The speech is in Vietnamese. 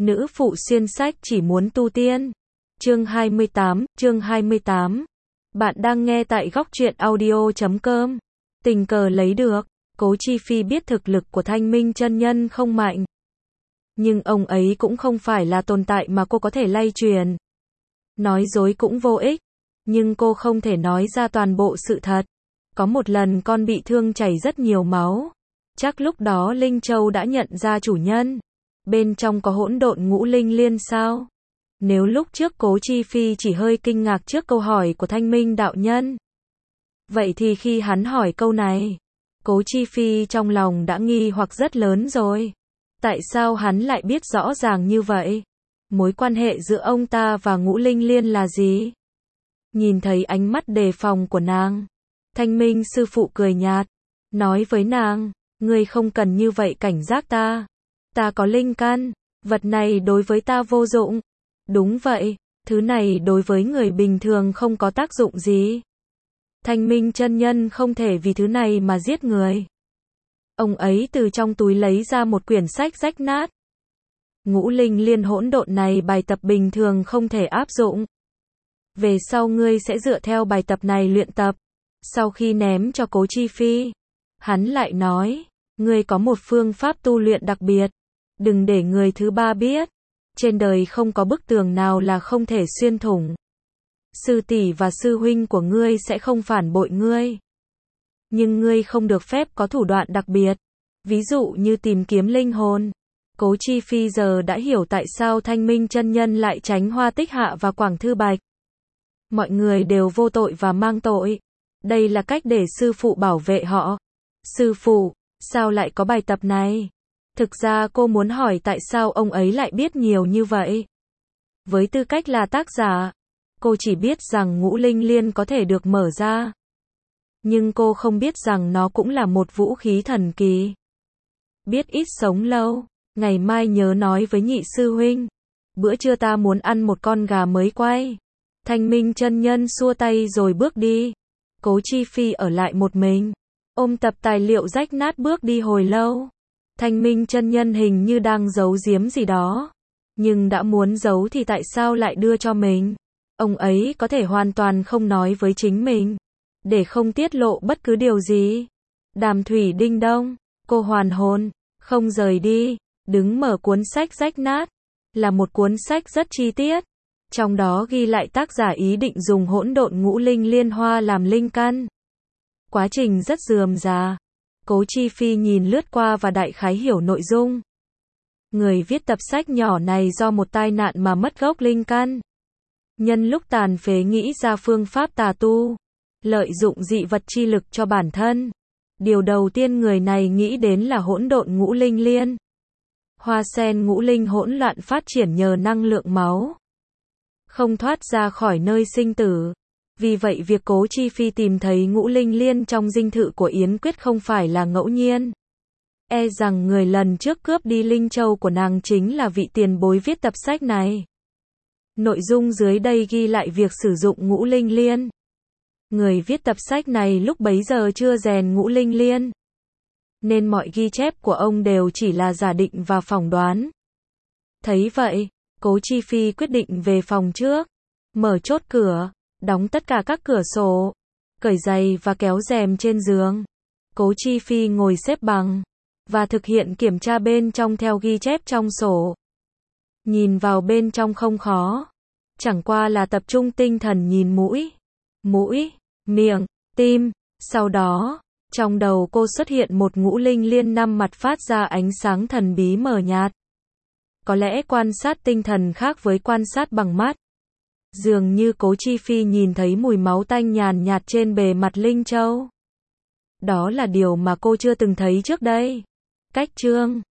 Nữ phụ xuyên sách chỉ muốn tu tiên. Chương 28. Bạn đang nghe tại góc truyện audio.com. Tình cờ lấy được. Cố Chi Phi biết thực lực của Thanh Minh chân nhân không mạnh. Nhưng ông ấy cũng không phải là tồn tại mà cô có thể lay truyền. Nói dối cũng vô ích. Nhưng cô không thể nói ra toàn bộ sự thật. Có một lần con bị thương chảy rất nhiều máu. Chắc lúc đó Linh Châu đã nhận ra chủ nhân. Bên trong có hỗn độn ngũ linh liên sao? Nếu lúc trước Cố Chi Phi chỉ hơi kinh ngạc trước câu hỏi của Thanh Minh đạo nhân. Vậy thì khi hắn hỏi câu này, Cố Chi Phi trong lòng đã nghi hoặc rất lớn rồi. Tại sao hắn lại biết rõ ràng như vậy? Mối quan hệ giữa ông ta và ngũ linh liên là gì? Nhìn thấy ánh mắt đề phòng của nàng, Thanh Minh sư phụ cười nhạt, nói với nàng, ngươi không cần như vậy cảnh giác ta. Ta có linh căn, vật này đối với ta vô dụng. Đúng vậy, thứ này đối với người bình thường không có tác dụng gì. Thanh Minh chân nhân không thể vì thứ này mà giết người. Ông ấy từ trong túi lấy ra một quyển sách rách nát. Ngũ linh liên hỗn độn này bài tập bình thường không thể áp dụng. Về sau ngươi sẽ dựa theo bài tập này luyện tập. Sau khi ném cho Cố Chi Phi, hắn lại nói, ngươi có một phương pháp tu luyện đặc biệt. Đừng để người thứ ba biết. Trên đời không có bức tường nào là không thể xuyên thủng. Sư tỷ và sư huynh của ngươi sẽ không phản bội ngươi. Nhưng ngươi không được phép có thủ đoạn đặc biệt. Ví dụ như tìm kiếm linh hồn. Cố Chi Phi giờ đã hiểu tại sao Thanh Minh chân nhân lại tránh Hoa Tích Hạ và Quảng Thư Bạch. Mọi người đều vô tội và mang tội. Đây là cách để sư phụ bảo vệ họ. Sư phụ, sao lại có bài tập này? Thực ra cô muốn hỏi tại sao ông ấy lại biết nhiều như vậy. Với tư cách là tác giả, cô chỉ biết rằng ngũ linh liên có thể được mở ra. Nhưng cô không biết rằng nó cũng là một vũ khí thần kỳ. Biết ít sống lâu, ngày mai nhớ nói với nhị sư huynh. Bữa trưa ta muốn ăn một con gà mới quay. Thanh Minh chân nhân xua tay rồi bước đi. Cố Chi Phi ở lại một mình, ôm tập tài liệu rách nát bước đi hồi lâu. Thanh Minh chân nhân hình như đang giấu giếm gì đó. Nhưng đã muốn giấu thì tại sao lại đưa cho mình? Ông ấy có thể hoàn toàn không nói với chính mình, để không tiết lộ bất cứ điều gì. Đàm Thủy Đinh Đông, cô hoàn hồn, không rời đi, đứng mở cuốn sách rách nát. Là một cuốn sách rất chi tiết. Trong đó ghi lại tác giả ý định dùng hỗn độn ngũ linh liên hoa làm linh căn. Quá trình rất rườm rà. Cố Chi Phi nhìn lướt qua và đại khái hiểu nội dung. Người viết tập sách nhỏ này do một tai nạn mà mất gốc linh căn. Nhân lúc tàn phế nghĩ ra phương pháp tà tu, lợi dụng dị vật chi lực cho bản thân. Điều đầu tiên người này nghĩ đến là hỗn độn ngũ linh liên. Hoa sen ngũ linh hỗn loạn phát triển nhờ năng lượng máu. Không thoát ra khỏi nơi sinh tử. Vì vậy việc Cố Chi Phi tìm thấy ngũ linh liên trong dinh thự của Yến Quyết không phải là ngẫu nhiên. E rằng người lần trước cướp đi Linh Châu của nàng chính là vị tiền bối viết tập sách này. Nội dung dưới đây ghi lại việc sử dụng ngũ linh liên. Người viết tập sách này lúc bấy giờ chưa rèn ngũ linh liên, nên mọi ghi chép của ông đều chỉ là giả định và phỏng đoán. Thấy vậy, Cố Chi Phi quyết định về phòng trước, mở chốt cửa, đóng tất cả các cửa sổ, cởi giày và kéo rèm trên giường. Cố Chi Phi ngồi xếp bằng và thực hiện kiểm tra bên trong theo ghi chép trong sổ. Nhìn vào bên trong không khó, chẳng qua là tập trung tinh thần nhìn mũi, miệng, tim. Sau đó, trong đầu cô xuất hiện một ngũ linh liên 5 mặt phát ra ánh sáng thần bí mờ nhạt. Có lẽ quan sát tinh thần khác với quan sát bằng mắt. Dường như Cố Chi Phi nhìn thấy mùi máu tanh nhàn nhạt trên bề mặt Linh Châu. Đó là điều mà cô chưa từng thấy trước đây. Cách chương